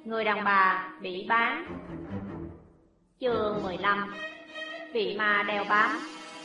Người đàn bà bị bán. Chương 15. Vị ma đeo bám.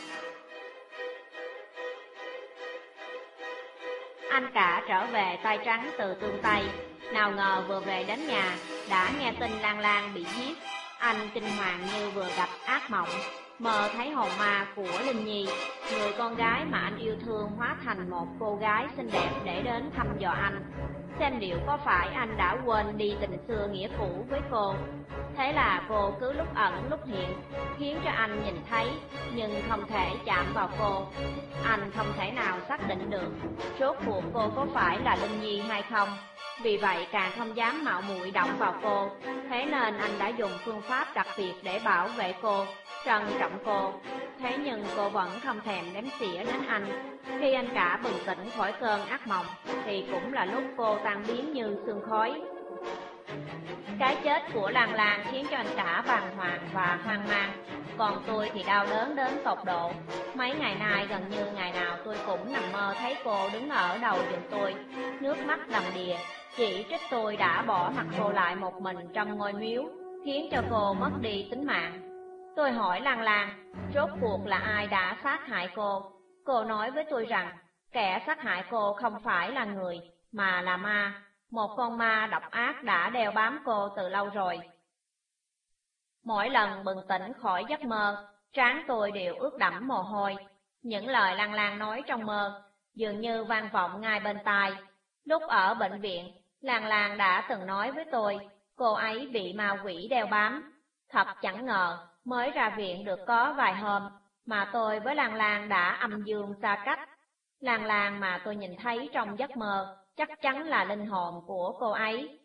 Anh cả trở về tay trắng từ Tương Tây. Nào ngờ vừa về đến nhà đã nghe tin Lan Lan bị giết. Anh kinh hoàng như vừa gặp ác mộng, mơ thấy hồn ma của Linh Nhi, người con gái mà anh yêu thương hóa thành một cô gái xinh đẹp để đến thăm dò anh, xem liệu có phải anh đã quên đi tình xưa nghĩa cũ với cô. Thế là cô cứ lúc ẩn lúc hiện, khiến cho anh nhìn thấy nhưng không thể chạm vào cô. Anh không thể nào xác định được rốt cuộc cô có phải là Linh Nhi hay không, vì vậy càng không dám mạo muội động vào cô. Thế nên anh đã dùng phương pháp đặc biệt để bảo vệ cô, trân trọng cô. Thế nhưng cô vẫn không thèm đếm xỉa đến anh. Khi anh cả bừng tỉnh khỏi cơn ác mộng thì cũng là lúc cô tan biến như sương khói. Cái chết của Lan Lan khiến cho anh cả bàng hoàng và hoang mang, còn tôi thì đau đớn đến tột độ. Mấy ngày nay gần như ngày nào tôi cũng nằm mơ thấy cô đứng ở đầu giường tôi, nước mắt đầm đìa, chỉ trích tôi đã bỏ mặc cô lại một mình trong ngôi miếu, khiến cho cô mất đi tính mạng. Tôi hỏi Lan Lan, rốt cuộc là ai đã sát hại cô? Cô nói với tôi rằng, kẻ sát hại cô không phải là người, mà là ma. Một con ma độc ác đã đeo bám cô từ lâu rồi. Mỗi lần bừng tỉnh khỏi giấc mơ, trán tôi đều ướt đẫm mồ hôi. Những lời Lan Lan nói trong mơ dường như vang vọng ngay bên tai. Lúc ở bệnh viện, Lan Lan đã từng nói với tôi, cô ấy bị ma quỷ đeo bám. Thật chẳng ngờ, mới ra viện được có vài hôm, mà tôi với Lan Lan đã âm dương xa cách. Lan Lan mà tôi nhìn thấy trong giấc mơ chắc chắn là linh hồn của cô ấy.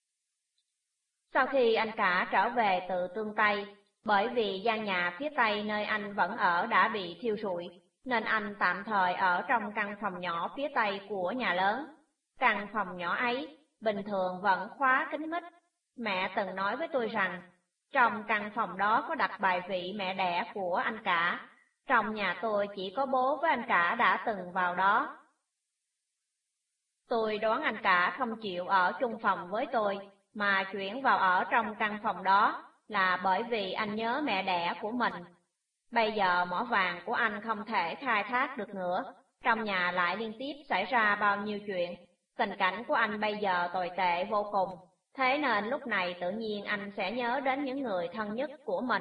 Sau khi anh cả trở về từ Tương Tây, bởi vì gian nhà phía Tây nơi anh vẫn ở đã bị thiêu rụi, nên anh tạm thời ở trong căn phòng nhỏ phía Tây của nhà lớn. Căn phòng nhỏ ấy bình thường vẫn khóa kín mít. Mẹ từng nói với tôi rằng, trong căn phòng đó có đặt bài vị mẹ đẻ của anh cả. Trong nhà tôi chỉ có bố với anh cả đã từng vào đó. Tôi đoán anh cả không chịu ở chung phòng với tôi, mà chuyển vào ở trong căn phòng đó là bởi vì anh nhớ mẹ đẻ của mình. Bây giờ mỏ vàng của anh không thể khai thác được nữa, trong nhà lại liên tiếp xảy ra bao nhiêu chuyện. Tình cảnh của anh bây giờ tồi tệ vô cùng, thế nên lúc này tự nhiên anh sẽ nhớ đến những người thân nhất của mình.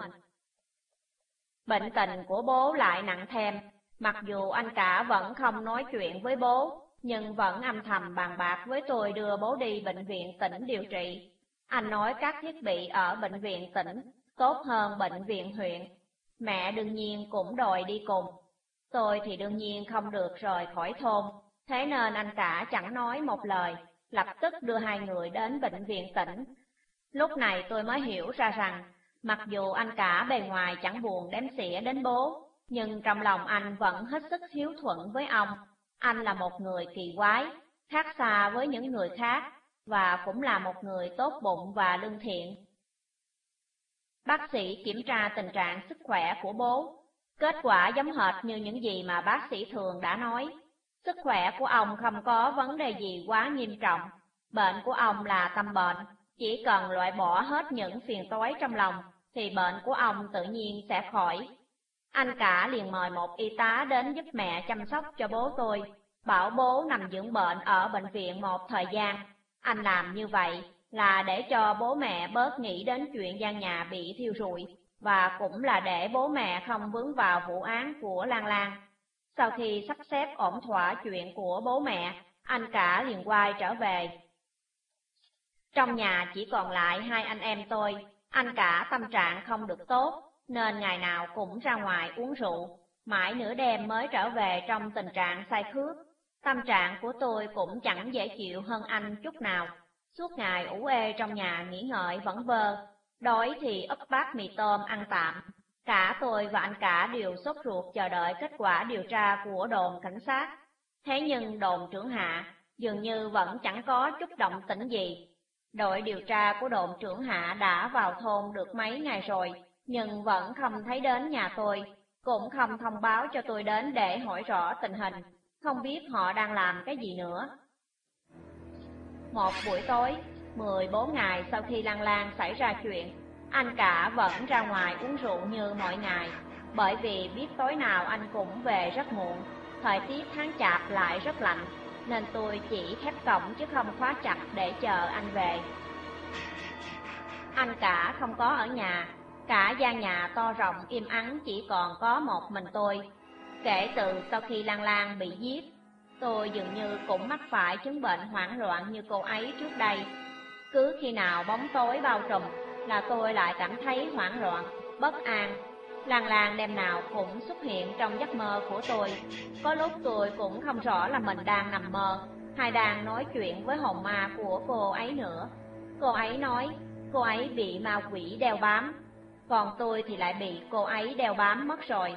Bệnh tình của bố lại nặng thêm, mặc dù anh cả vẫn không nói chuyện với bố, nhưng vẫn âm thầm bàn bạc với tôi đưa bố đi bệnh viện tỉnh điều trị. Anh nói các thiết bị ở bệnh viện tỉnh tốt hơn bệnh viện huyện. Mẹ đương nhiên cũng đòi đi cùng. Tôi thì đương nhiên không được rời khỏi thôn, thế nên anh cả chẳng nói một lời, lập tức đưa hai người đến bệnh viện tỉnh. Lúc này tôi mới hiểu ra rằng, mặc dù anh cả bề ngoài chẳng buồn đếm xỉa đến bố, nhưng trong lòng anh vẫn hết sức hiếu thuận với ông. Anh là một người kỳ quái, khác xa với những người khác, và cũng là một người tốt bụng và lương thiện. Bác sĩ kiểm tra tình trạng sức khỏe của bố. Kết quả giống hệt như những gì mà bác sĩ thường đã nói. Sức khỏe của ông không có vấn đề gì quá nghiêm trọng. Bệnh của ông là tâm bệnh, chỉ cần loại bỏ hết những phiền toái trong lòng, thì bệnh của ông tự nhiên sẽ khỏi. Anh cả liền mời một y tá đến giúp mẹ chăm sóc cho bố tôi, bảo bố nằm dưỡng bệnh ở bệnh viện một thời gian. Anh làm như vậy là để cho bố mẹ bớt nghĩ đến chuyện gian nhà bị thiêu rụi, và cũng là để bố mẹ không vướng vào vụ án của Lan Lan. Sau khi sắp xếp ổn thỏa chuyện của bố mẹ, anh cả liền quay trở về. Trong nhà chỉ còn lại hai anh em tôi. Anh cả tâm trạng không được tốt, nên ngày nào cũng ra ngoài uống rượu, mãi nửa đêm mới trở về trong tình trạng say khướt. Tâm trạng của tôi cũng chẳng dễ chịu hơn anh chút nào. Suốt ngày ủ ê trong nhà nghĩ ngợi vẩn vơ, đói thì úp bát mì tôm ăn tạm. Cả tôi và anh cả đều sốt ruột chờ đợi kết quả điều tra của đồn cảnh sát. Thế nhưng đồn trưởng hạ dường như vẫn chẳng có chút động tĩnh gì. Đội điều tra của đồn trưởng hạ đã vào thôn được mấy ngày rồi, nhưng vẫn không thấy đến nhà tôi, cũng không thông báo cho tôi đến để hỏi rõ tình hình, không biết họ đang làm cái gì nữa. Một buổi tối, 14 ngày sau khi Lan Lan xảy ra chuyện, anh cả vẫn ra ngoài uống rượu như mọi ngày, bởi vì biết tối nào anh cũng về rất muộn. Thời tiết tháng Chạp lại rất lạnh, nên tôi chỉ khép cổng chứ không khóa chặt để chờ anh về. Anh cả không có ở nhà, cả gian nhà to rộng im ắng chỉ còn có một mình tôi. Kể từ sau khi Lan Lan bị giết, tôi dường như cũng mắc phải chứng bệnh hoảng loạn như cô ấy trước đây. Cứ khi nào bóng tối bao trùm là tôi lại cảm thấy hoảng loạn, bất an. Lan Lan đêm nào cũng xuất hiện trong giấc mơ của tôi. Có lúc tôi cũng không rõ là mình đang nằm mơ hay đang nói chuyện với hồn ma của cô ấy nữa. Cô ấy nói cô ấy bị ma quỷ đeo bám, còn tôi thì lại bị cô ấy đeo bám mất rồi.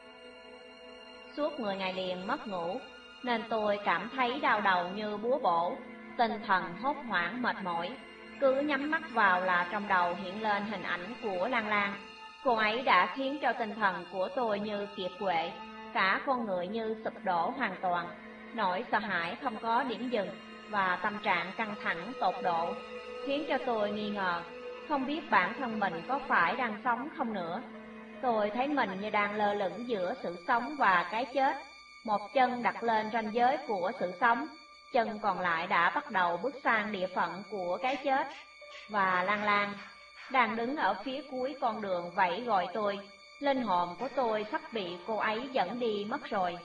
Suốt 10 ngày liền mất ngủ, nên tôi cảm thấy đau đầu như búa bổ, tinh thần hốt hoảng mệt mỏi. Cứ nhắm mắt vào là trong đầu hiện lên hình ảnh của Lan Lan. Cô ấy đã khiến cho tinh thần của tôi như kiệt quệ, cả con người như sụp đổ hoàn toàn. Nỗi sợ hãi không có điểm dừng và tâm trạng căng thẳng tột độ, khiến cho tôi nghi ngờ, không biết bản thân mình có phải đang sống không nữa. Tôi thấy mình như đang lơ lửng giữa sự sống và cái chết. Một chân đặt lên ranh giới của sự sống, chân còn lại đã bắt đầu bước sang địa phận của cái chết. Và Lan Lan đang đứng ở phía cuối con đường vẫy gọi tôi. Linh hồn của tôi sắp bị cô ấy dẫn đi mất rồi.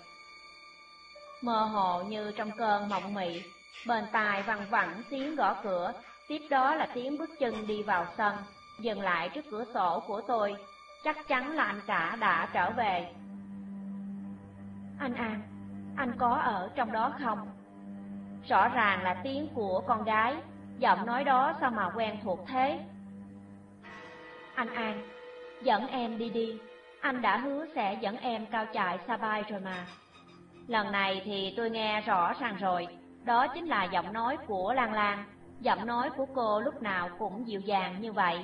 Mơ hồ như trong cơn mộng mị, bên tai văng vẳng tiếng gõ cửa, tiếp đó là tiếng bước chân đi vào sân, dừng lại trước cửa sổ của tôi. Chắc chắn là anh cả đã trở về. Anh An, anh có ở trong đó không? Rõ ràng là tiếng của con gái, giọng nói đó sao mà quen thuộc thế? Anh An, dẫn em đi đi, anh đã hứa sẽ dẫn em cao chạy Sa-pai rồi mà. Lần này thì tôi nghe rõ ràng rồi, đó chính là giọng nói của Lan Lan. Giọng nói của cô lúc nào cũng dịu dàng như vậy.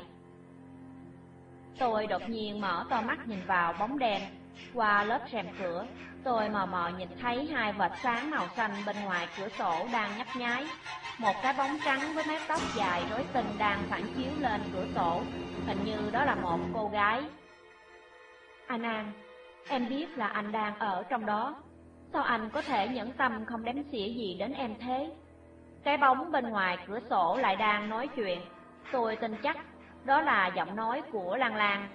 Tôi đột nhiên mở to mắt nhìn vào bóng đèn. Qua lớp rèm cửa, tôi mờ mờ nhìn thấy hai vệt sáng màu xanh bên ngoài cửa sổ đang nhấp nháy. Một cái bóng trắng với mái tóc dài rối tinh đang phản chiếu lên cửa sổ. Hình như đó là một cô gái. Anh An, em biết là anh đang ở trong đó. Sao anh có thể nhẫn tâm không đếm xỉa gì đến em thế? Cái bóng bên ngoài cửa sổ lại đang nói chuyện. Tôi tin chắc đó là giọng nói của Lan Lan.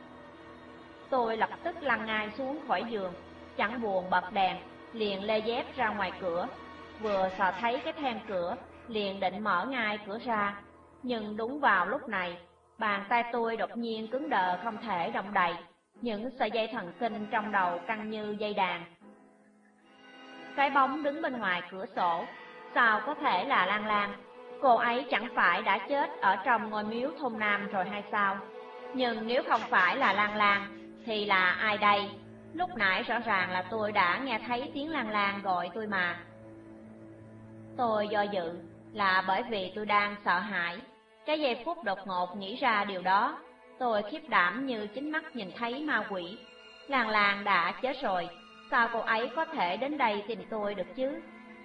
Tôi lập tức lăn ngay xuống khỏi giường, chẳng buồn bật đèn, liền lê dép ra ngoài cửa. Vừa sờ thấy cái then cửa, liền định mở ngay cửa ra. Nhưng đúng vào lúc này, bàn tay tôi đột nhiên cứng đờ không thể động đậy. Những sợi dây thần kinh trong đầu căng như dây đàn. Cái bóng đứng bên ngoài cửa sổ, sao có thể là Lan Lan? Cô ấy chẳng phải đã chết ở trong ngôi miếu thôn Nam rồi hay sao? Nhưng nếu không phải là Lan Lan, thì là ai đây? Lúc nãy rõ ràng là tôi đã nghe thấy tiếng Lan Lan gọi tôi mà. Tôi do dự là bởi vì tôi đang sợ hãi. Cái giây phút đột ngột nghĩ ra điều đó, tôi khiếp đảm như chính mắt nhìn thấy ma quỷ. Lan Lan đã chết rồi, sao cô ấy có thể đến đây tìm tôi được chứ?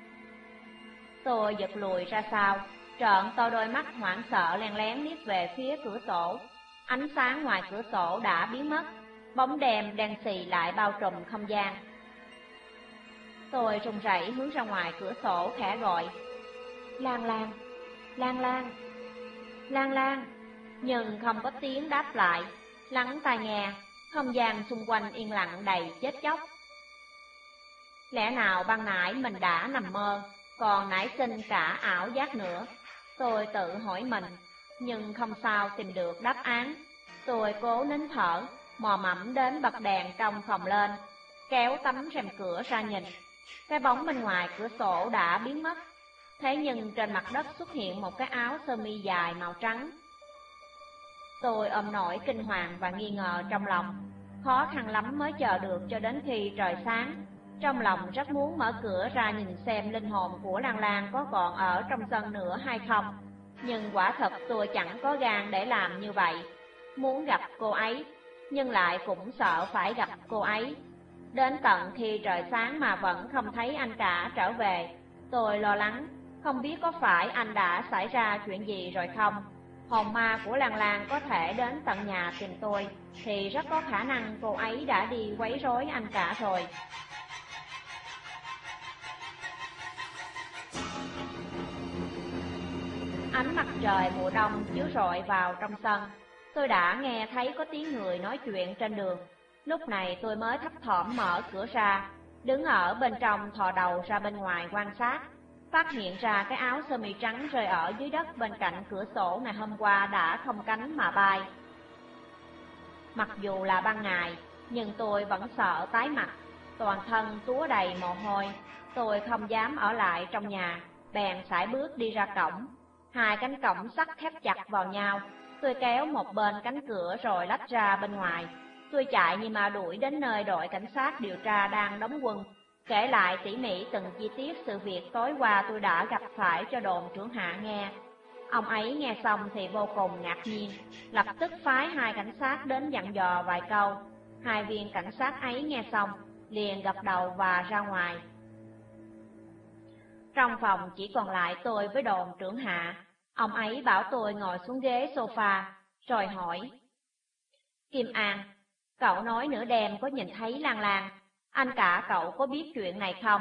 Tôi giật lùi ra sau, trợn to đôi mắt hoảng sợ lén lén liếc về phía cửa sổ. Ánh sáng ngoài cửa sổ đã biến mất, bóng đêm đen xì lại bao trùm không gian. Tôi run rẩy hướng ra ngoài cửa sổ khẽ gọi, Lan Lan, Lan Lan, Lan Lan, nhưng không có tiếng đáp lại. Lắng tai nghe, không gian xung quanh yên lặng đầy chết chóc. Lẽ nào ban nãy mình đã nằm mơ, còn nảy sinh cả ảo giác nữa? Tôi tự hỏi mình, nhưng không sao tìm được đáp án. Tôi cố nín thở, mò mẫm đến bật đèn trong phòng lên, kéo tấm rèm cửa ra nhìn. Cái bóng bên ngoài cửa sổ đã biến mất, thế nhưng trên mặt đất xuất hiện một cái áo sơ mi dài màu trắng. Tôi ôm nỗi kinh hoàng và nghi ngờ trong lòng, khó khăn lắm mới chờ được cho đến khi trời sáng. Trong lòng rất muốn mở cửa ra nhìn xem linh hồn của Lan Lan có còn ở trong sân nữa hay không. Nhưng quả thật tôi chẳng có gan để làm như vậy. Muốn gặp cô ấy, nhưng lại cũng sợ phải gặp cô ấy. Đến tận khi trời sáng mà vẫn không thấy anh cả trở về, tôi lo lắng, Không biết có phải anh đã xảy ra chuyện gì rồi không? Hồn ma của Lan Lan có thể đến tận nhà tìm tôi, thì rất có khả năng cô ấy đã đi quấy rối anh cả rồi. Ánh mặt trời mùa đông chiếu rọi vào trong sân, tôi đã nghe thấy có tiếng người nói chuyện trên đường. Lúc này tôi mới thấp thỏm mở cửa ra, đứng ở bên trong thò đầu ra bên ngoài quan sát, phát hiện ra cái áo sơ mi trắng rơi ở dưới đất bên cạnh cửa sổ ngày hôm qua đã không cánh mà bay. Mặc dù là ban ngày, nhưng tôi vẫn sợ tái mặt, toàn thân túa đầy mồ hôi. Tôi không dám ở lại trong nhà, bèn sải bước đi ra cổng. Hai cánh cổng sắt khép chặt vào nhau, tôi kéo một bên cánh cửa rồi lách ra bên ngoài. Tôi chạy như ma đuổi đến nơi đội cảnh sát điều tra đang đóng quân, kể lại tỉ mỉ từng chi tiết sự việc tối qua tôi đã gặp phải cho đồn trưởng Hạ nghe. Ông ấy nghe xong thì vô cùng ngạc nhiên, lập tức phái hai cảnh sát đến dặn dò vài câu. Hai viên cảnh sát ấy nghe xong, liền gật đầu và ra ngoài. Trong phòng chỉ còn lại tôi với đồn trưởng Hạ. Ông ấy bảo tôi ngồi xuống ghế sofa, rồi hỏi: Kim An, cậu nói nửa đêm có nhìn thấy Lan Lan, anh cả cậu có biết chuyện này không?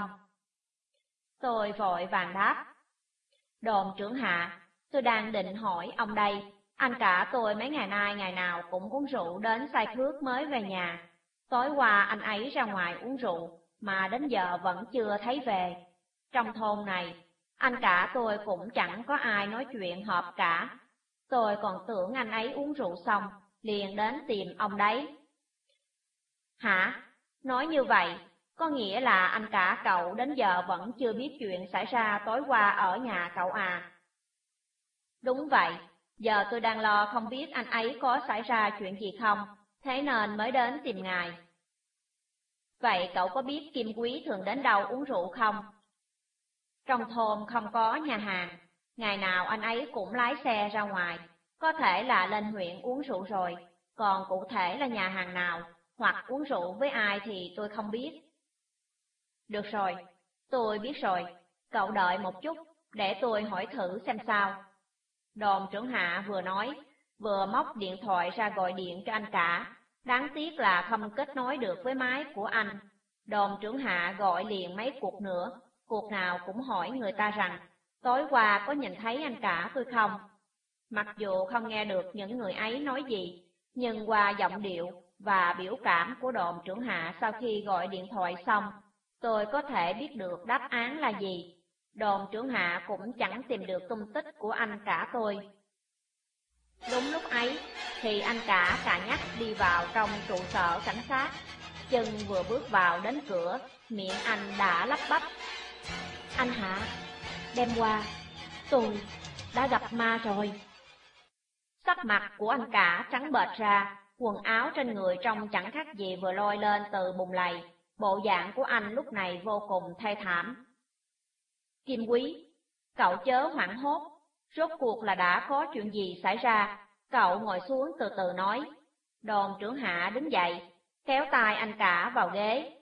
Tôi vội vàng đáp: Đồn trưởng Hạ, tôi đang định hỏi ông đây, anh cả tôi mấy ngày nay ngày nào cũng uống rượu đến say khướt mới về nhà. Tối qua anh ấy ra ngoài uống rượu, mà đến giờ vẫn chưa thấy về. Trong thôn này, anh cả tôi cũng chẳng có ai nói chuyện hợp cả. Tôi còn tưởng anh ấy uống rượu xong, liền đến tìm ông đấy. Hả? Nói như vậy, có nghĩa là anh cả cậu đến giờ vẫn chưa biết chuyện xảy ra tối qua ở nhà cậu à? Đúng vậy, giờ tôi đang lo không biết anh ấy có xảy ra chuyện gì không, thế nên mới đến tìm ngài. Vậy cậu có biết Kim Quý thường đến đâu uống rượu không? Trong thôn không có nhà hàng, ngày nào anh ấy cũng lái xe ra ngoài, có thể là lên huyện uống rượu rồi, còn cụ thể là nhà hàng nào, hoặc uống rượu với ai thì tôi không biết. Được rồi, tôi biết rồi, cậu đợi một chút, để tôi hỏi thử xem sao. Đồn trưởng Hạ vừa nói, vừa móc điện thoại ra gọi điện cho anh cả. Đáng tiếc là không kết nối được với máy của anh. Đồn trưởng Hạ gọi liền mấy cuộc nữa, cuộc nào cũng hỏi người ta rằng, tối qua có nhìn thấy anh cả tôi không? Mặc dù không nghe được những người ấy nói gì, nhưng qua giọng điệu và biểu cảm của đồn trưởng Hạ sau khi gọi điện thoại xong, tôi có thể biết được đáp án là gì. Đồn trưởng Hạ cũng chẳng tìm được tung tích của anh cả tôi. Đúng lúc ấy, thì anh cả cà nhắc đi vào trong trụ sở cảnh sát. Chân vừa bước vào đến cửa, miệng anh đã lắp bắp: Anh Hạ, đêm qua, tôi đã gặp ma rồi. Sắc mặt của anh cả trắng bệch ra, quần áo trên người trông chẳng khác gì vừa lôi lên từ bùn lầy. Bộ dạng của anh lúc này vô cùng thê thảm. Kim Quý, cậu chớ hoảng hốt, rốt cuộc là đã có chuyện gì xảy ra, cậu ngồi xuống từ từ nói. Đồn trưởng Hạ đứng dậy, kéo tay anh cả vào ghế.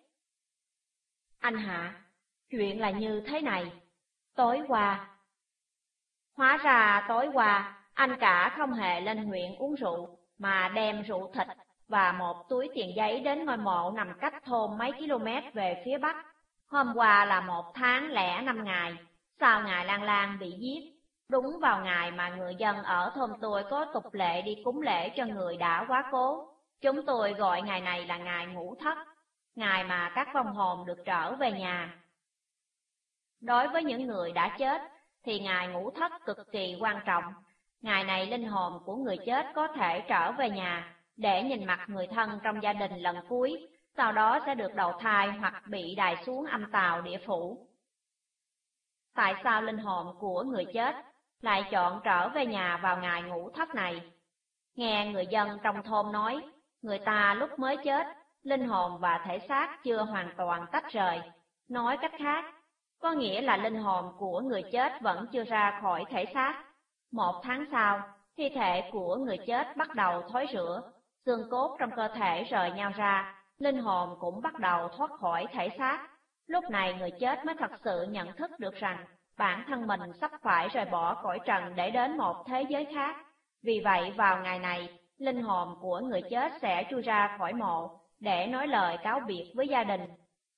Anh Hạ, chuyện là như thế này, tối qua... Hóa ra tối qua, anh cả không hề lên huyện uống rượu, mà đem rượu thịt và một túi tiền giấy đến ngôi mộ nằm cách thôn mấy km về phía bắc. Hôm qua là 1 tháng lẻ 5 ngày, sau ngày Lan Lan bị giết, đúng vào ngày mà người dân ở thôn tôi có tục lệ đi cúng lễ cho người đã quá cố. Chúng tôi gọi ngày này là ngày Ngũ Thất, ngày mà các vong hồn được trở về nhà. Đối với những người đã chết, thì ngày Ngũ Thất cực kỳ quan trọng. Ngày này linh hồn của người chết có thể trở về nhà để nhìn mặt người thân trong gia đình lần cuối, sau đó sẽ được đầu thai hoặc bị đày xuống âm tào địa phủ. Tại sao linh hồn của người chết lại chọn trở về nhà vào ngày Ngũ Thất này? Nghe người dân trong thôn nói, người ta lúc mới chết, linh hồn và thể xác chưa hoàn toàn tách rời. Nói cách khác, có nghĩa là linh hồn của người chết vẫn chưa ra khỏi thể xác. 1 tháng sau, thi thể của người chết bắt đầu thối rữa, xương cốt trong cơ thể rời nhau ra, linh hồn cũng bắt đầu thoát khỏi thể xác. Lúc này người chết mới thật sự nhận thức được rằng bản thân mình sắp phải rời bỏ cõi trần để đến một thế giới khác. Vì vậy vào ngày này, linh hồn của người chết sẽ chui ra khỏi mộ để nói lời cáo biệt với gia đình.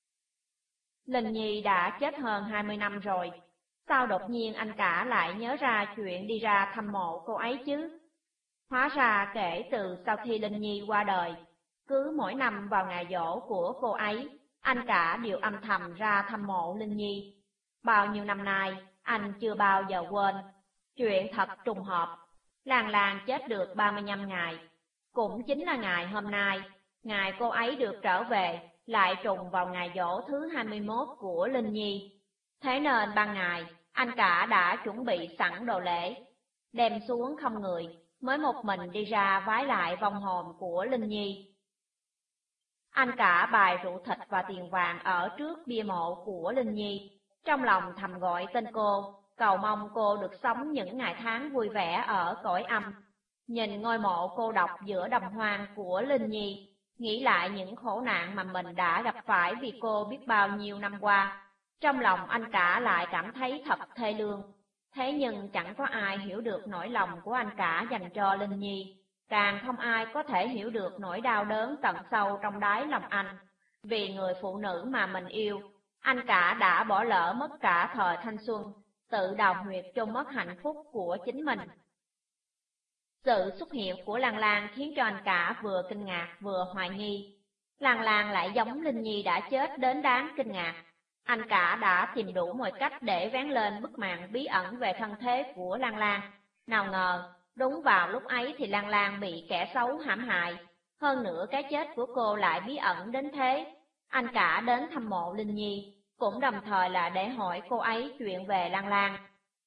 Linh Nhi đã chết hơn 20 năm rồi, sao đột nhiên anh cả lại nhớ ra chuyện đi ra thăm mộ cô ấy chứ? Hóa ra kể từ sau khi Linh Nhi qua đời, cứ mỗi năm vào ngày giỗ của cô ấy, anh cả đều âm thầm ra thăm mộ Linh Nhi. Bao nhiêu năm nay, anh chưa bao giờ quên. Chuyện thật trùng hợp, Lan Lan chết được 35 ngày. Cũng chính là ngày hôm nay, ngày cô ấy được trở về, lại trùng vào ngày giỗ thứ 21 của Linh Nhi. Thế nên ban ngày, anh cả đã chuẩn bị sẵn đồ lễ, đem xuống không người, mới một mình đi ra vái lại vong hồn của Linh Nhi. Anh cả bày rượu thịt và tiền vàng ở trước bia mộ của Linh Nhi, trong lòng thầm gọi tên cô, cầu mong cô được sống những ngày tháng vui vẻ ở cõi âm. Nhìn ngôi mộ cô độc giữa đồng hoang của Linh Nhi, nghĩ lại những khổ nạn mà mình đã gặp phải vì cô biết bao nhiêu năm qua, trong lòng anh cả lại cảm thấy thật thê lương. Thế nhưng chẳng có ai hiểu được nỗi lòng của anh cả dành cho Linh Nhi, càng không ai có thể hiểu được nỗi đau đớn tận sâu trong đáy lòng anh. Vì người phụ nữ mà mình yêu, anh cả đã bỏ lỡ mất cả thời thanh xuân, tự đào huyệt chôn mất hạnh phúc của chính mình. Sự xuất hiện của Lan Lan khiến cho anh cả vừa kinh ngạc vừa hoài nghi. Lan Lan lại giống Linh Nhi đã chết đến đáng kinh ngạc. Anh cả đã tìm đủ mọi cách để vén lên bức màn bí ẩn về thân thế của Lan Lan. Nào ngờ, đúng vào lúc ấy thì Lan Lan bị kẻ xấu hãm hại. Hơn nữa cái chết của cô lại bí ẩn đến thế. Anh cả đến thăm mộ Linh Nhi, cũng đồng thời là để hỏi cô ấy chuyện về Lan Lan.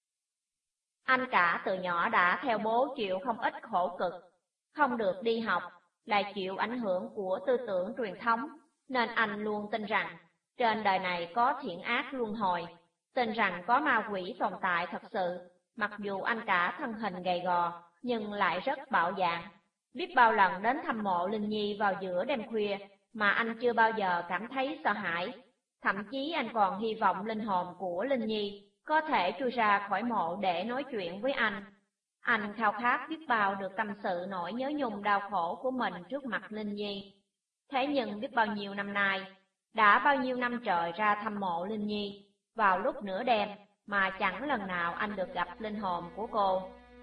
Anh cả từ nhỏ đã theo bố chịu không ít khổ cực, không được đi học, lại chịu ảnh hưởng của tư tưởng truyền thống, nên anh luôn tin rằng trên đời này có thiện ác luân hồi, tin rằng có ma quỷ tồn tại thật sự. Mặc dù anh cả thân hình gầy gò, nhưng lại rất bạo dạn. Biết bao lần đến thăm mộ Linh Nhi vào giữa đêm khuya, mà anh chưa bao giờ cảm thấy sợ hãi. Thậm chí anh còn hy vọng linh hồn của Linh Nhi có thể chui ra khỏi mộ để nói chuyện với anh. Anh khao khát biết bao được tâm sự nỗi nhớ nhung đau khổ của mình trước mặt Linh Nhi. Thế nhưng biết bao nhiêu năm nay, đã bao nhiêu năm trời ra thăm mộ Linh Nhi, vào lúc nửa đêm mà chẳng lần nào anh được gặp linh hồn của cô.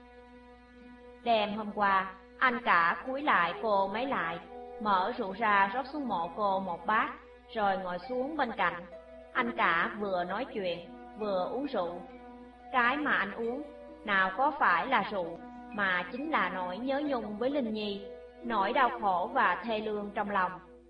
Đêm hôm qua, anh cả cúi lại cô mấy lại, mở rượu ra rót xuống mộ cô một bát, rồi ngồi xuống bên cạnh. Anh cả vừa nói chuyện, vừa uống rượu. Cái mà anh uống, nào có phải là rượu, mà chính là nỗi nhớ nhung với Linh Nhi, nỗi đau khổ và thê lương trong lòng.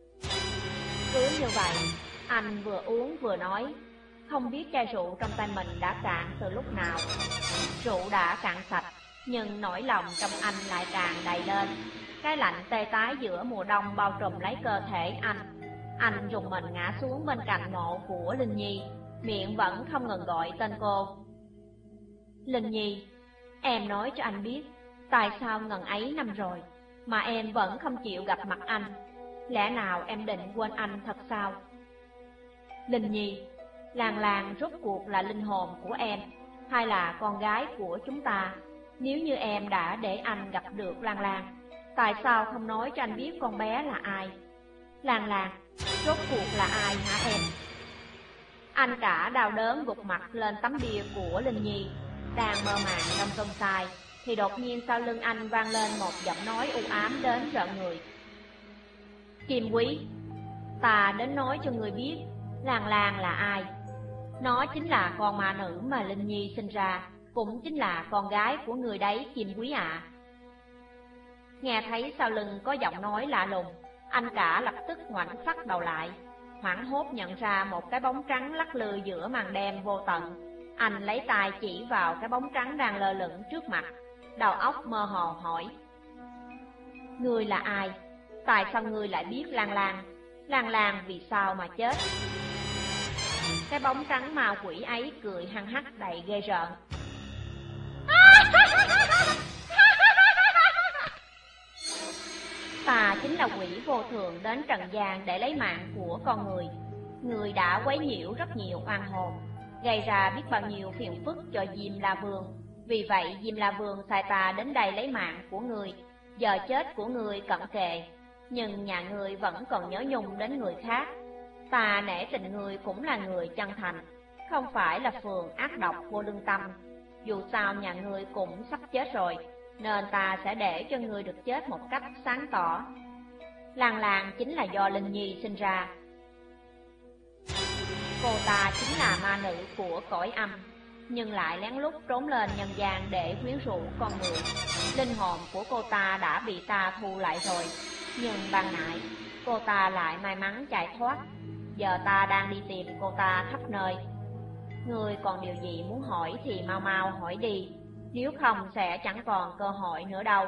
Cứ như vậy, anh vừa uống vừa nói, không biết chai rượu trong tay mình đã cạn từ lúc nào. Rượu đã cạn sạch, nhưng nỗi lòng trong anh lại càng đầy lên. Cái lạnh tê tái giữa mùa đông bao trùm lấy cơ thể anh. Anh rùng mình ngã xuống bên cạnh mộ của Linh Nhi, miệng vẫn không ngừng gọi tên cô. Linh Nhi, em nói cho anh biết, tại sao ngần ấy năm rồi, mà em vẫn không chịu gặp mặt anh. Lẽ nào em định quên anh thật sao? Linh Nhi, Lan Lan rốt cuộc là linh hồn của em, hay là con gái của chúng ta? Nếu như em đã để anh gặp được Lan Lan, tại sao không nói cho anh biết con bé là ai? Lan Lan, rốt cuộc là ai hả em? Anh cả đau đớn gục mặt lên tấm bia của Linh Nhi, đang mơ màng trong cơn say, thì đột nhiên sau lưng anh vang lên một giọng nói u ám đến rợn người. Kim Quý, ta đến nói cho người biết Lan Lan là ai. Nó chính là con ma nữ mà Linh Nhi sinh ra, cũng chính là con gái của người đấy Kim Quý ạ. Nghe thấy sau lưng có giọng nói lạ lùng, anh cả lập tức ngoảnh phát đầu lại, hoảng hốt nhận ra một cái bóng trắng lắc lư giữa màn đêm vô tận. Anh lấy tay chỉ vào cái bóng trắng đang lơ lửng trước mặt, đầu óc mơ hồ hỏi: Ngươi là ai? Tại sao ngươi lại biết Lan Lan? Lan Lan vì sao mà chết? Cái bóng trắng ma quỷ ấy cười hăng hắc đầy ghê rợn. Ta chính là quỷ vô thường đến trần gian để lấy mạng của con người. Người đã quấy nhiễu rất nhiều oan hồn, gây ra biết bao nhiêu phiền phức cho Diêm La Vương. Vì vậy Diêm La Vương sai ta đến đây lấy mạng của người. Giờ chết của người cận kề, nhưng nhà người vẫn còn nhớ nhung đến người khác. Ta nể tình người cũng là người chân thành, không phải là phường ác độc vô lương tâm. Dù sao nhà người cũng sắp chết rồi, nên ta sẽ để cho người được chết một cách sáng tỏ. Lan Lan chính là do Linh Nhi sinh ra. Cô ta chính là ma nữ của cõi âm, nhưng lại lén lút trốn lên nhân gian để quyến rũ con người. Linh hồn của cô ta đã bị ta thu lại rồi, nhưng ban nãy cô ta lại may mắn chạy thoát. Giờ ta đang đi tìm cô ta khắp nơi. Ngươi còn điều gì muốn hỏi thì mau mau hỏi đi, nếu không sẽ chẳng còn cơ hội nữa đâu.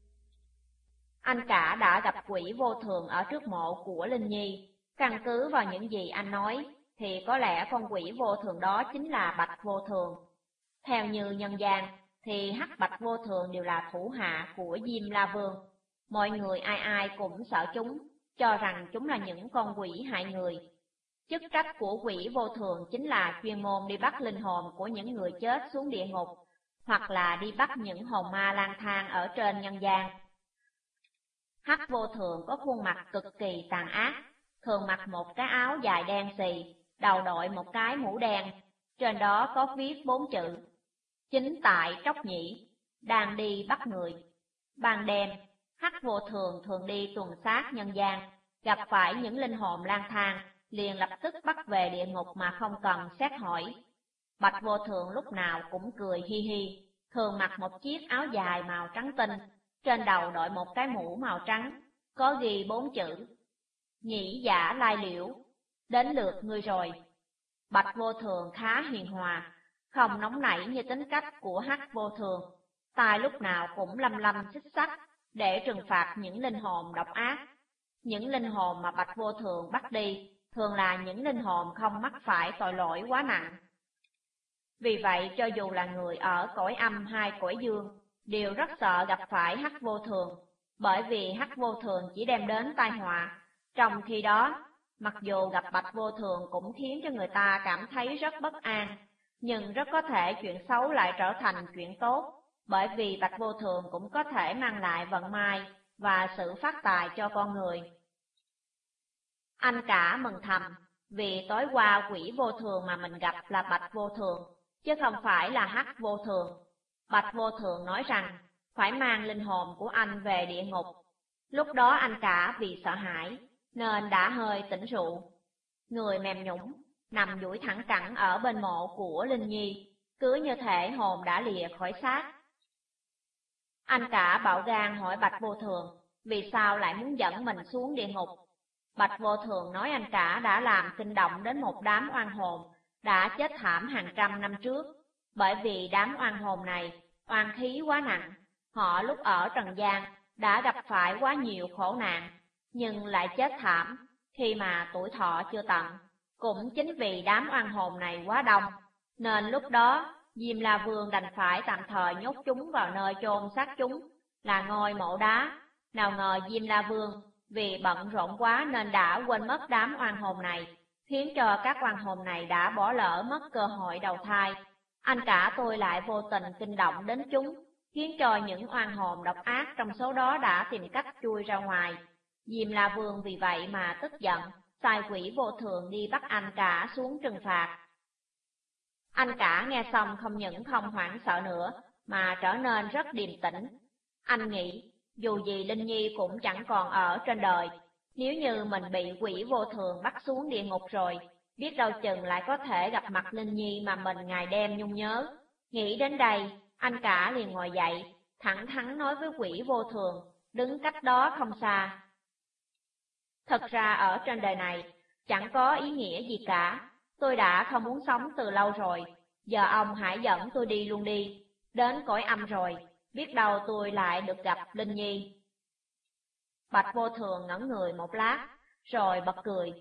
Anh cả đã gặp quỷ vô thường ở trước mộ của Linh Nhi. Căn cứ vào những gì anh nói, thì có lẽ con quỷ vô thường đó chính là Bạch Vô Thường. Theo như nhân gian, thì Hắc Bạch Vô Thường đều là thủ hạ của Diêm La Vương. Mọi người ai ai cũng sợ chúng, cho rằng chúng là những con quỷ hại người. Chức trách của quỷ vô thường chính là chuyên môn đi bắt linh hồn của những người chết xuống địa ngục, hoặc là đi bắt những hồn ma lang thang ở trên nhân gian. Hắc vô thường có khuôn mặt cực kỳ tàn ác, thường mặc một cái áo dài đen xì, đầu đội một cái mũ đen, trên đó có viết 4 chữ: chính tại tróc nhĩ, đang đi bắt người. Ban đêm, Hắc vô thường thường đi tuần sát nhân gian, gặp phải những linh hồn lang thang, liền lập tức bắt về địa ngục mà không cần xét hỏi. Bạch vô thường lúc nào cũng cười hi hi, thường mặc một chiếc áo dài màu trắng tinh, trên đầu đội một cái mũ màu trắng, có ghi 4 chữ: nhĩ giả lai liễu, đến lượt ngươi rồi. Bạch vô thường khá hiền hòa, không nóng nảy như tính cách của Hắc vô thường, tai lúc nào cũng lăm lăm xích xách để trừng phạt những linh hồn độc ác. Những linh hồn mà Bạch vô thường bắt đi thường là những linh hồn không mắc phải tội lỗi quá nặng. Vì vậy cho dù là người ở cõi âm hay cõi dương, đều rất sợ gặp phải Hắc vô thường, bởi vì Hắc vô thường chỉ đem đến tai họa. Trong khi đó, mặc dù gặp Bạch vô thường cũng khiến cho người ta cảm thấy rất bất an, nhưng rất có thể chuyện xấu lại trở thành chuyện tốt, bởi vì Bạch vô thường cũng có thể mang lại vận may và sự phát tài cho con người. Anh cả mừng thầm, vì tối qua quỷ vô thường mà mình gặp là Bạch vô thường, chứ không phải là Hắc vô thường. Bạch vô thường nói rằng phải mang linh hồn của anh về địa ngục. Lúc đó anh cả vì sợ hãi nên đã hơi tỉnh rượu, người mềm nhũn, nằm duỗi thẳng cẳng ở bên mộ của Linh Nhi, cứ như thể hồn đã lìa khỏi xác. Anh cả bạo gan hỏi Bạch vô thường vì sao lại muốn dẫn mình xuống địa ngục. Bạch vô thường nói anh cả đã làm kinh động đến một đám oan hồn đã chết thảm hàng trăm năm trước, bởi vì đám oan hồn này oan khí quá nặng. Họ lúc ở trần gian đã gặp phải quá nhiều khổ nạn, nhưng lại chết thảm khi mà tuổi thọ chưa tận. Cũng chính vì đám oan hồn này quá đông, nên lúc đó Diêm La Vương đành phải tạm thời nhốt chúng vào nơi chôn xác chúng, là ngôi mộ đá. Nào ngờ Diêm La Vương vì bận rộn quá nên đã quên mất đám oan hồn này, khiến cho các oan hồn này đã bỏ lỡ mất cơ hội đầu thai. Anh cả tôi lại vô tình kinh động đến chúng, khiến cho những oan hồn độc ác trong số đó đã tìm cách chui ra ngoài. Diêm La Vương vì vậy mà tức giận, sai quỷ vô thường đi bắt anh cả xuống trừng phạt. Anh cả nghe xong không những không hoảng sợ nữa, mà trở nên rất điềm tĩnh. Anh nghĩ, dù gì Linh Nhi cũng chẳng còn ở trên đời, nếu như mình bị quỷ vô thường bắt xuống địa ngục rồi, biết đâu chừng lại có thể gặp mặt Linh Nhi mà mình ngày đêm nhung nhớ. Nghĩ đến đây, anh cả liền ngồi dậy, thẳng thắn nói với quỷ vô thường, đứng cách đó không xa. Thật ra ở trên đời này, chẳng có ý nghĩa gì cả, tôi đã không muốn sống từ lâu rồi, giờ ông hãy dẫn tôi đi luôn đi, đến cõi âm rồi, biết đâu tôi lại được gặp Linh Nhi. Bạch vô thường ngẩn người một lát, rồi bật cười.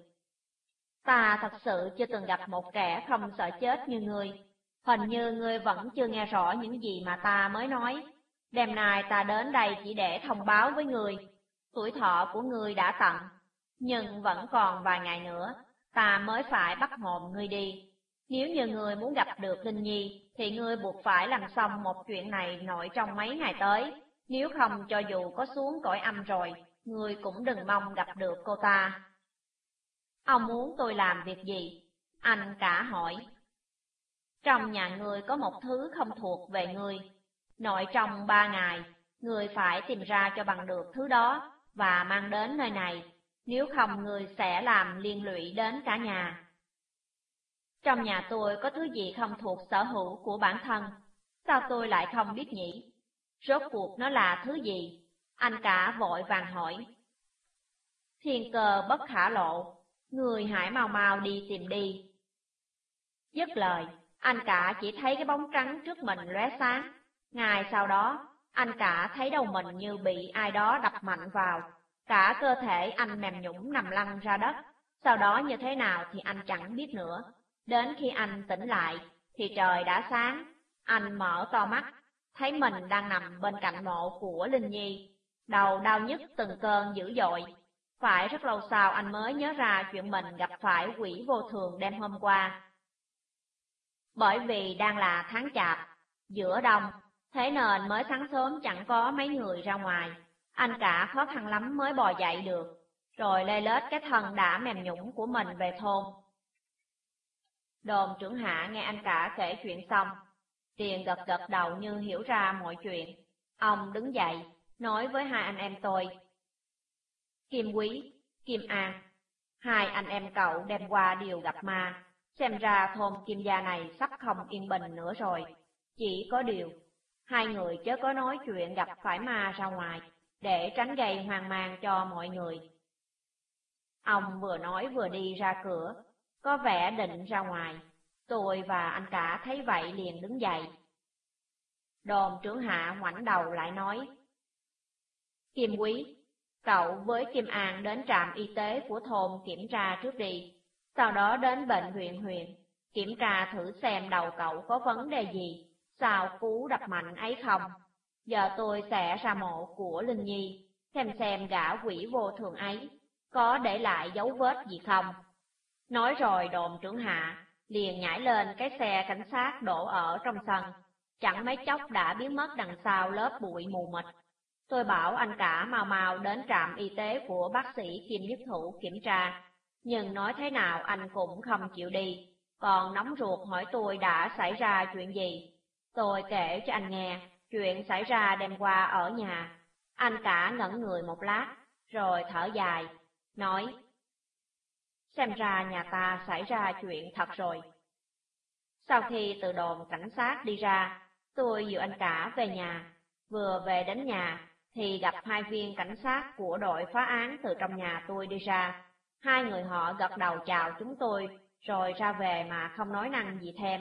Ta thật sự chưa từng gặp một kẻ không sợ chết như ngươi. Hình như ngươi vẫn chưa nghe rõ những gì mà ta mới nói. Đêm nay ta đến đây chỉ để thông báo với ngươi. Tuổi thọ của ngươi đã tận, nhưng vẫn còn vài ngày nữa, ta mới phải bắt hồn ngươi đi. Nếu như ngươi muốn gặp được Linh Nhi, thì ngươi buộc phải làm xong một chuyện này nội trong mấy ngày tới. Nếu không, cho dù có xuống cõi âm rồi, ngươi cũng đừng mong gặp được cô ta. Ông muốn tôi làm việc gì? Anh cả hỏi. Trong nhà ngươi có một thứ không thuộc về ngươi. Nội trong 3 ngày, ngươi phải tìm ra cho bằng được thứ đó và mang đến nơi này. Nếu không, ngươi sẽ làm liên lụy đến cả nhà. Trong nhà tôi có thứ gì không thuộc sở hữu của bản thân? Sao tôi lại không biết nhỉ? Rốt cuộc nó là thứ gì? Anh cả vội vàng hỏi. Thiên cơ bất khả lộ, người hãy mau mau đi tìm đi. Dứt lời, anh cả chỉ thấy cái bóng trắng trước mình lóe sáng. Ngay sau đó, anh cả thấy đầu mình như bị ai đó đập mạnh vào. Cả cơ thể anh mềm nhũn nằm lăn ra đất. Sau đó như thế nào thì anh chẳng biết nữa. Đến khi anh tỉnh lại, thì trời đã sáng. Anh mở to mắt, thấy mình đang nằm bên cạnh mộ của Linh Nhi. Đầu đau nhức từng cơn dữ dội. Phải rất lâu sau anh mới nhớ ra chuyện mình gặp phải quỷ vô thường đêm hôm qua. Bởi vì đang là tháng chạp, giữa đông, thế nên mới sáng sớm chẳng có mấy người ra ngoài. Anh cả khó khăn lắm mới bò dậy được, rồi lê lết cái thân đã mềm nhũn của mình về thôn. Đồn trưởng hạ nghe anh cả kể chuyện xong, liền gật gật đầu như hiểu ra mọi chuyện. Ông đứng dậy, nói với hai anh em tôi. Kim Quý, Kim An, hai anh em cậu đêm qua đều gặp ma. Xem ra thôn Kim Gia này sắp không yên bình nữa rồi. Chỉ có điều, hai người chớ có nói chuyện gặp phải ma ra ngoài, để tránh gây hoang mang cho mọi người. Ông vừa nói vừa đi ra cửa, có vẻ định ra ngoài. Tôi và anh cả thấy vậy liền đứng dậy. Đồn trưởng hạ ngoảnh đầu lại nói. Kim Quý, cậu với Kim An đến trạm y tế của thôn kiểm tra trước đi. Sau đó đến bệnh viện huyện, kiểm tra thử xem đầu cậu có vấn đề gì, sao cú đập mạnh ấy không. Giờ tôi sẽ ra mộ của Linh Nhi, xem gã quỷ vô thường ấy có để lại dấu vết gì không. Nói rồi đồn trưởng hạ liền nhảy lên cái xe cảnh sát đổ ở trong sân, chẳng mấy chốc đã biến mất đằng sau lớp bụi mù mịt. Tôi bảo anh cả mau mau đến trạm y tế của bác sĩ Kim Nhất Thủ kiểm tra, nhưng nói thế nào anh cũng không chịu đi, còn nóng ruột hỏi tôi đã xảy ra chuyện gì. Tôi kể cho anh nghe chuyện xảy ra đêm qua ở nhà. Anh cả ngẩn người một lát, rồi thở dài, nói. Xem ra nhà ta xảy ra chuyện thật rồi. Sau khi từ đồn cảnh sát đi ra, tôi dìu anh cả về nhà. Vừa về đến nhà, thì gặp hai viên cảnh sát của đội phá án từ trong nhà tôi đi ra. Hai người họ gật đầu chào chúng tôi, rồi ra về mà không nói năng gì thêm.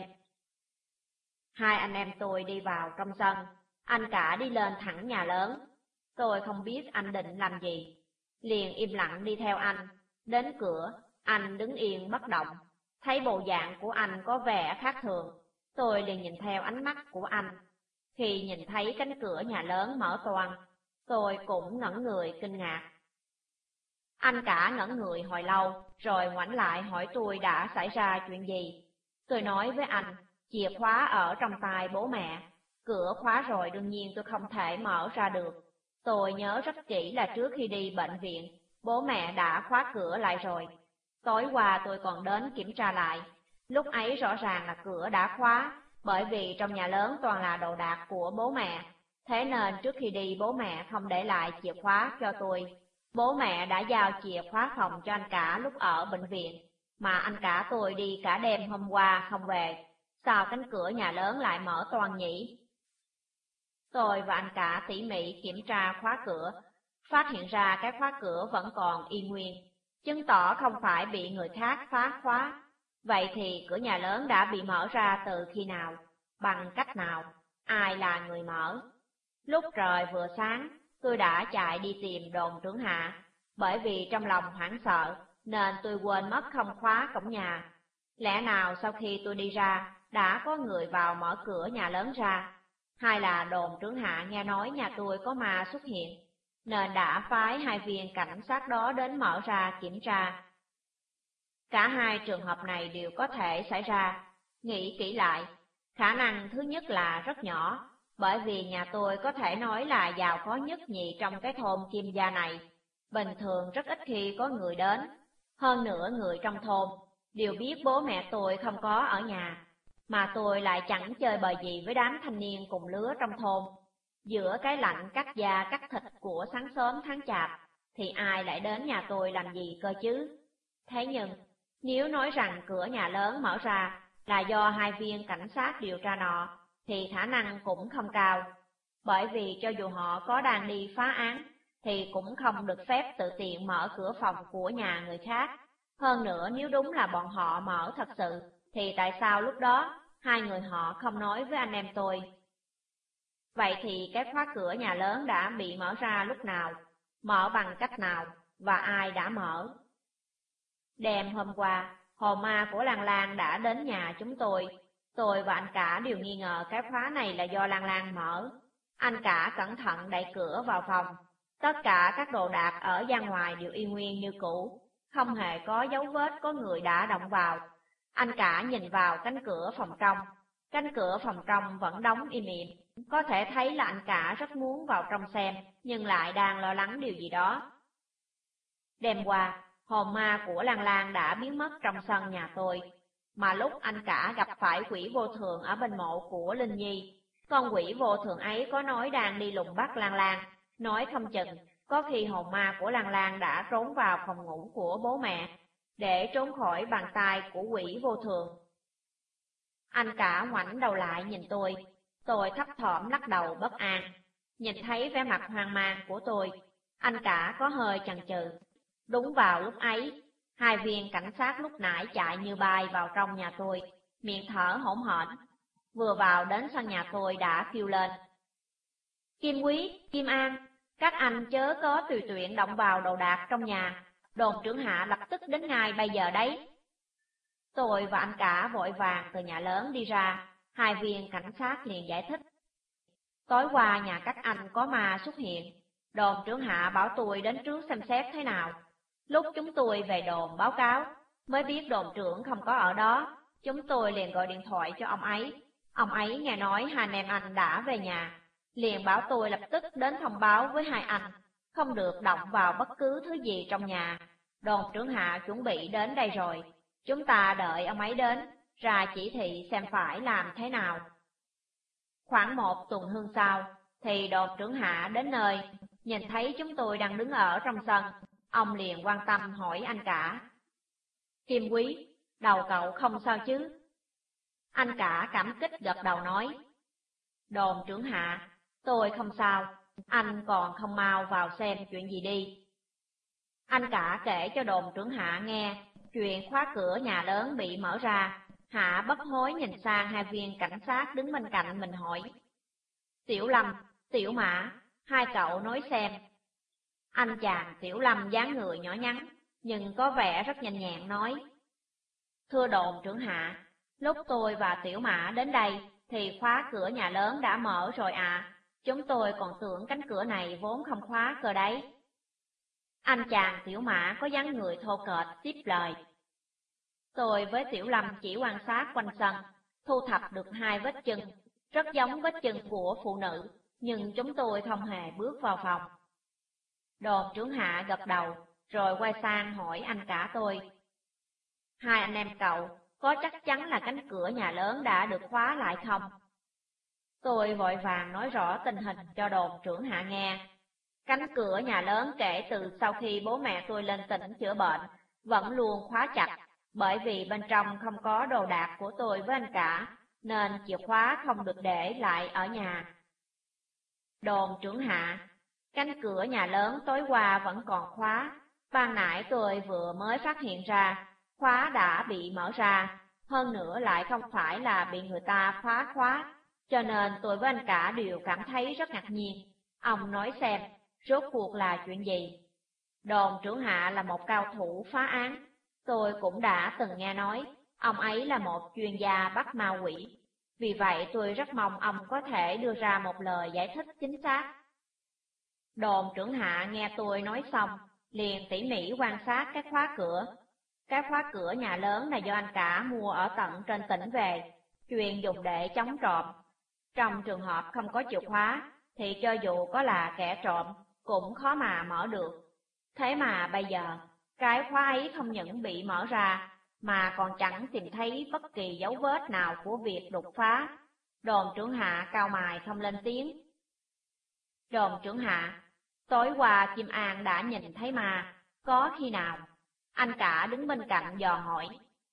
Hai anh em tôi đi vào trong sân, anh cả đi lên thẳng nhà lớn. Tôi không biết anh định làm gì, liền im lặng đi theo anh. Đến cửa, anh đứng yên bất động. Thấy bộ dạng của anh có vẻ khác thường, tôi liền nhìn theo ánh mắt của anh. Khi nhìn thấy cánh cửa nhà lớn mở toang, tôi cũng ngẩn người kinh ngạc. Anh cả ngẩn người hồi lâu, rồi ngoảnh lại hỏi tôi đã xảy ra chuyện gì. Tôi nói với anh, chìa khóa ở trong tay bố mẹ. Cửa khóa rồi đương nhiên tôi không thể mở ra được. Tôi nhớ rất kỹ là trước khi đi bệnh viện, bố mẹ đã khóa cửa lại rồi. Tối qua tôi còn đến kiểm tra lại. Lúc ấy rõ ràng là cửa đã khóa, bởi vì trong nhà lớn toàn là đồ đạc của bố mẹ. Thế nên trước khi đi bố mẹ không để lại chìa khóa cho tôi. Bố mẹ đã giao chìa khóa phòng cho anh cả lúc ở bệnh viện, mà anh cả tôi đi cả đêm hôm qua không về. Sao cánh cửa nhà lớn lại mở toang nhỉ? Tôi và anh cả tỉ mỉ kiểm tra khóa cửa, phát hiện ra cái khóa cửa vẫn còn y nguyên, chứng tỏ không phải bị người khác phá khóa. Vậy thì cửa nhà lớn đã bị mở ra từ khi nào, bằng cách nào, ai là người mở? Lúc trời vừa sáng, tôi đã chạy đi tìm đồn trưởng hạ, bởi vì trong lòng hoảng sợ nên tôi quên mất không khóa cổng nhà. Lẽ nào sau khi tôi đi ra, đã có người vào mở cửa nhà lớn ra, hay là đồn trưởng hạ nghe nói nhà tôi có ma xuất hiện, nên đã phái hai viên cảnh sát đó đến mở ra kiểm tra. Cả hai trường hợp này đều có thể xảy ra, Nghĩ kỹ lại, khả năng thứ nhất là rất nhỏ, bởi vì nhà tôi có thể nói là giàu có nhất nhì trong cái thôn Kim Gia này. Bình thường rất ít khi có người đến, hơn nữa người trong thôn đều biết bố mẹ tôi không có ở nhà, mà tôi lại chẳng chơi bời gì với đám thanh niên cùng lứa trong thôn. Giữa cái lạnh cắt da cắt thịt của sáng sớm tháng chạp, thì ai lại đến nhà tôi làm gì cơ chứ? Thế nhưng, nếu nói rằng cửa nhà lớn mở ra là do hai viên cảnh sát điều tra nọ, thì khả năng cũng không cao. Bởi vì cho dù họ có đang đi phá án, thì cũng không được phép tự tiện mở cửa phòng của nhà người khác. Hơn nữa nếu đúng là bọn họ mở thật sự, thì tại sao lúc đó hai người họ không nói với anh em tôi? Vậy thì cái khóa cửa nhà lớn đã bị mở ra lúc nào, mở bằng cách nào, và ai đã mở? Đêm hôm qua, hồn ma của Lan Lan đã đến nhà chúng tôi. Tôi và anh cả đều nghi ngờ cái khóa này là do Lan Lan mở. Anh cả cẩn thận đẩy cửa vào phòng. Tất cả các đồ đạc ở gian ngoài đều y nguyên như cũ, không hề có dấu vết có người đã động vào. Anh cả nhìn vào cánh cửa phòng trong. Cánh cửa phòng trong vẫn đóng im ỉm. Có thể thấy là anh cả rất muốn vào trong xem, nhưng lại đang lo lắng điều gì đó. Đêm qua, hồn ma của Lan Lan đã biến mất trong sân nhà tôi, mà lúc anh cả gặp phải quỷ vô thường ở bên mộ của Linh Nhi. Con quỷ vô thường ấy có nói đang đi lùng bắt Lan Lan, nói không chừng có khi hồn ma của Lan Lan đã trốn vào phòng ngủ của bố mẹ, để trốn khỏi bàn tay của quỷ vô thường. Anh cả ngoảnh đầu lại nhìn tôi thấp thỏm lắc đầu bất an. Nhìn thấy vẻ mặt hoang mang của tôi, anh cả có hơi chần chừ. Đúng vào lúc ấy, hai viên cảnh sát lúc nãy chạy như bay vào trong nhà tôi, miệng thở hổn hển. Vừa vào đến sân nhà tôi đã kêu lên: Kim Quý, Kim An, các anh chớ có tùy tiện động vào đồ đạc trong nhà, đồn trưởng hạ lập tức đến ngay bây giờ đấy. Tôi và anh cả vội vàng từ nhà lớn đi ra, hai viên cảnh sát liền giải thích: Tối qua nhà các anh có ma xuất hiện, đồn trưởng hạ bảo tôi đến trước xem xét thế nào. Lúc chúng tôi về đồn báo cáo, mới biết đồn trưởng không có ở đó, chúng tôi liền gọi điện thoại cho ông ấy. Ông ấy nghe nói hai anh em anh đã về nhà, liền bảo tôi lập tức đến thông báo với hai anh, không được động vào bất cứ thứ gì trong nhà. Đồn trưởng hạ chuẩn bị đến đây rồi, chúng ta đợi ông ấy đến, ra chỉ thị xem phải làm thế nào. Khoảng 1 tuần hương sau, thì đồn trưởng hạ đến nơi, nhìn thấy chúng tôi đang đứng ở trong sân, ông liền quan tâm hỏi anh cả: Kim Quý, đầu cậu không sao chứ? Anh cả cảm kích gật đầu nói: Đồn trưởng hạ, tôi không sao, anh còn không mau vào xem chuyện gì đi. Anh cả kể cho đồn trưởng hạ nghe chuyện khóa cửa nhà lớn bị mở ra. Hạ bất hối nhìn sang hai viên cảnh sát đứng bên cạnh mình hỏi: Tiểu Lâm, Tiểu Mã, hai cậu nói xem. Anh chàng Tiểu Lâm dáng người nhỏ nhắn, nhưng có vẻ rất nhanh nhẹn nói: Thưa đồn trưởng hạ, lúc tôi và Tiểu Mã đến đây, thì khóa cửa nhà lớn đã mở rồi à, chúng tôi còn tưởng cánh cửa này vốn không khóa cơ đấy. Anh chàng Tiểu Mã có dáng người thô kệch tiếp lời: Tôi với Tiểu Lâm chỉ quan sát quanh sân, thu thập được hai vết chân, rất giống vết chân của phụ nữ, nhưng chúng tôi không hề bước vào phòng. Đồn trưởng hạ gật đầu, rồi quay sang hỏi anh cả tôi: Hai anh em cậu có chắc chắn là cánh cửa nhà lớn đã được khóa lại không? Tôi vội vàng nói rõ tình hình cho đồn trưởng hạ nghe. Cánh cửa nhà lớn kể từ sau khi bố mẹ tôi lên tỉnh chữa bệnh, vẫn luôn khóa chặt, bởi vì bên trong không có đồ đạc của tôi với anh cả, nên chìa khóa không được để lại ở nhà. Đồn trưởng hạ, cánh cửa nhà lớn tối qua vẫn còn khóa, ban nãy tôi vừa mới phát hiện ra, khóa đã bị mở ra, hơn nữa lại không phải là bị người ta phá khóa, cho nên tôi với anh cả đều cảm thấy rất ngạc nhiên. Ông nói xem, rốt cuộc là chuyện gì? Đồn trưởng hạ là một cao thủ phá án, tôi cũng đã từng nghe nói, ông ấy là một chuyên gia bắt ma quỷ. Vì vậy tôi rất mong ông có thể đưa ra một lời giải thích chính xác. Đồn trưởng hạ nghe tôi nói xong, liền tỉ mỉ quan sát cái khóa cửa. Cái khóa cửa nhà lớn là do anh cả mua ở tận trên tỉnh về, chuyên dùng để chống trộm. Trong trường hợp không có chìa khóa, thì cho dù có là kẻ trộm, cũng khó mà mở được. Thế mà bây giờ, cái khóa ấy không những bị mở ra, mà còn chẳng tìm thấy bất kỳ dấu vết nào của việc đột phá. Đồn trưởng hạ cau mày không lên tiếng. Đồn trưởng hạ, tối qua Kim An đã nhìn thấy ma, có khi nào? Anh cả đứng bên cạnh dò hỏi.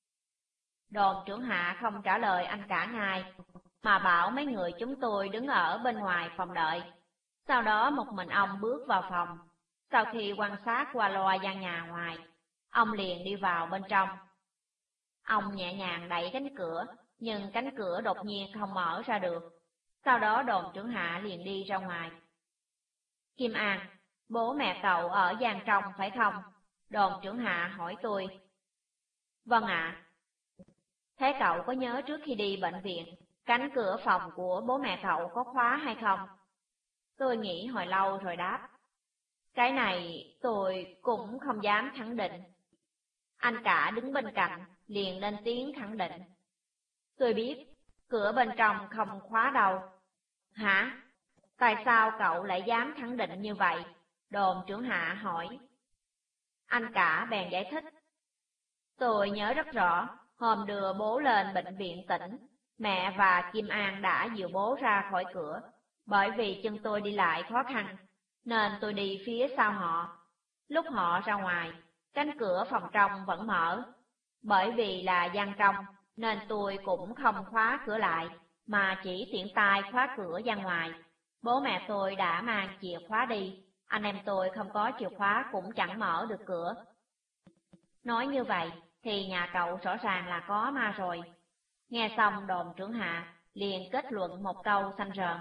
Đồn trưởng hạ không trả lời anh cả ngay, mà bảo mấy người chúng tôi đứng ở bên ngoài phòng đợi. Sau đó một mình ông bước vào phòng. Sau khi quan sát qua loa gian nhà ngoài, ông liền đi vào bên trong. Ông nhẹ nhàng đẩy cánh cửa, nhưng cánh cửa đột nhiên không mở ra được. Sau đó đồn trưởng hạ liền đi ra ngoài. Kim An, bố mẹ cậu ở gian trong phải không? Đồn trưởng hạ hỏi tôi. Vâng ạ. Thế cậu có nhớ trước khi đi bệnh viện, cánh cửa phòng của bố mẹ cậu có khóa hay không? Tôi nghĩ hồi lâu rồi đáp. Cái này tôi cũng không dám khẳng định. Anh cả đứng bên cạnh, liền lên tiếng khẳng định. Tôi biết, cửa bên trong không khóa đâu. Hả? Tại sao cậu lại dám khẳng định như vậy? Đồn trưởng hạ hỏi. Anh cả bèn giải thích. Tôi nhớ rất rõ, hôm đưa bố lên bệnh viện tỉnh, mẹ và Kim An đã dìu bố ra khỏi cửa. Bởi vì chân tôi đi lại khó khăn, nên tôi đi phía sau họ. Lúc họ ra ngoài, cánh cửa phòng trong vẫn mở. Bởi vì là gian trong, nên tôi cũng không khóa cửa lại, mà chỉ tiện tay khóa cửa gian ngoài. Bố mẹ tôi đã mang chìa khóa đi, anh em tôi không có chìa khóa cũng chẳng mở được cửa. Nói như vậy, thì nhà cậu rõ ràng là có ma rồi. Nghe xong đồn trưởng hạ, liền kết luận một câu xanh rờn.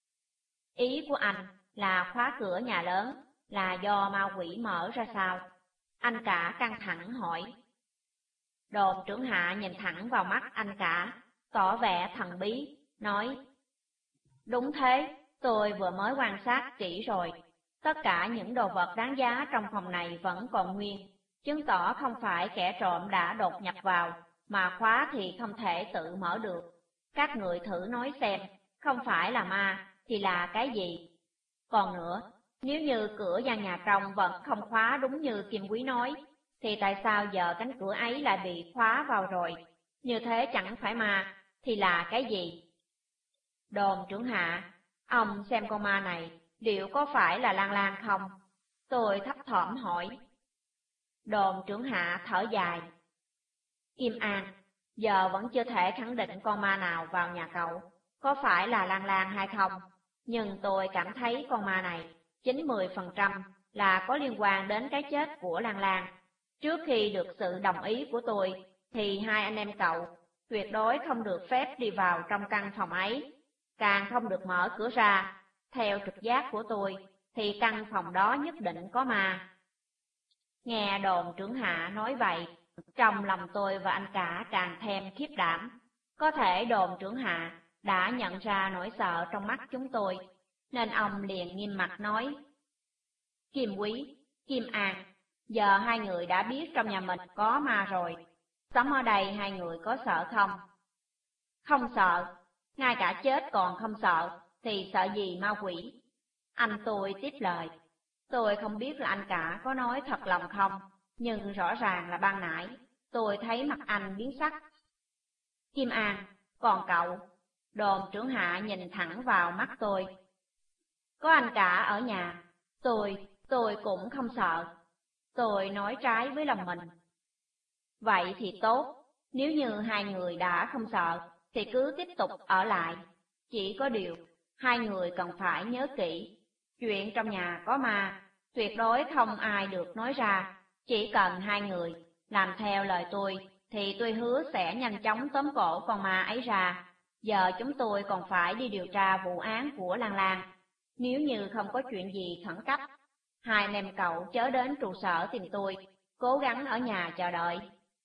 Ý của anh là khóa cửa nhà lớn là do ma quỷ mở ra sao? Anh cả căng thẳng hỏi. Đồn trưởng hạ nhìn thẳng vào mắt anh cả, tỏ vẻ thần bí, nói. Đúng thế, tôi vừa mới quan sát kỹ rồi. Tất cả những đồ vật đáng giá trong phòng này vẫn còn nguyên, chứng tỏ không phải kẻ trộm đã đột nhập vào, mà khóa thì không thể tự mở được. Các người thử nói xem, không phải là ma, thì là cái gì? Còn nữa, nếu như cửa gian nhà trong vẫn không khóa đúng như Kim Quý nói, thì tại sao giờ cánh cửa ấy lại bị khóa vào rồi? Như thế chẳng phải ma, thì là cái gì? Đồn trưởng hạ, ông xem con ma này, liệu có phải là Lan Lan không? Tôi thấp thỏm hỏi. Đồn trưởng hạ thở dài. Kim An, giờ vẫn chưa thể khẳng định con ma nào vào nhà cậu, có phải là Lan Lan hay không? Nhưng tôi cảm thấy con ma này 90% là có liên quan đến cái chết của Lan Lan. Trước khi được sự đồng ý của tôi, thì hai anh em cậu tuyệt đối không được phép đi vào trong căn phòng ấy, càng không được mở cửa ra. Theo trực giác của tôi, thì căn phòng đó nhất định có ma. Nghe đồn trưởng hạ nói vậy, trong lòng tôi và anh cả càng thêm khiếp đảm. Có thể đồn trưởng hạ đã nhận ra nỗi sợ trong mắt chúng tôi, nên ông liền nghiêm mặt nói. Kim Quý, Kim An, giờ hai người đã biết trong nhà mình có ma rồi. Sống ở đây hai người có sợ không? Không sợ, ngay cả chết còn không sợ, thì sợ gì ma quỷ? Anh tôi tiếp lời. Tôi không biết là anh cả có nói thật lòng không, nhưng rõ ràng là ban nãy, tôi thấy mặt anh biến sắc. Kim An, còn cậu? Đồn trưởng hạ nhìn thẳng vào mắt tôi. Có anh cả ở nhà, tôi cũng không sợ. Tôi nói trái với lòng mình. Vậy thì tốt, nếu như hai người đã không sợ, thì cứ tiếp tục ở lại. Chỉ có điều, hai người cần phải nhớ kỹ, chuyện trong nhà có ma, tuyệt đối không ai được nói ra. Chỉ cần hai người làm theo lời tôi, thì tôi hứa sẽ nhanh chóng tóm cổ con ma ấy ra. Giờ chúng tôi còn phải đi điều tra vụ án của Lan Lan. Nếu như không có chuyện gì khẩn cấp, hai anh em cậu chớ đến trụ sở tìm tôi, cố gắng ở nhà chờ đợi.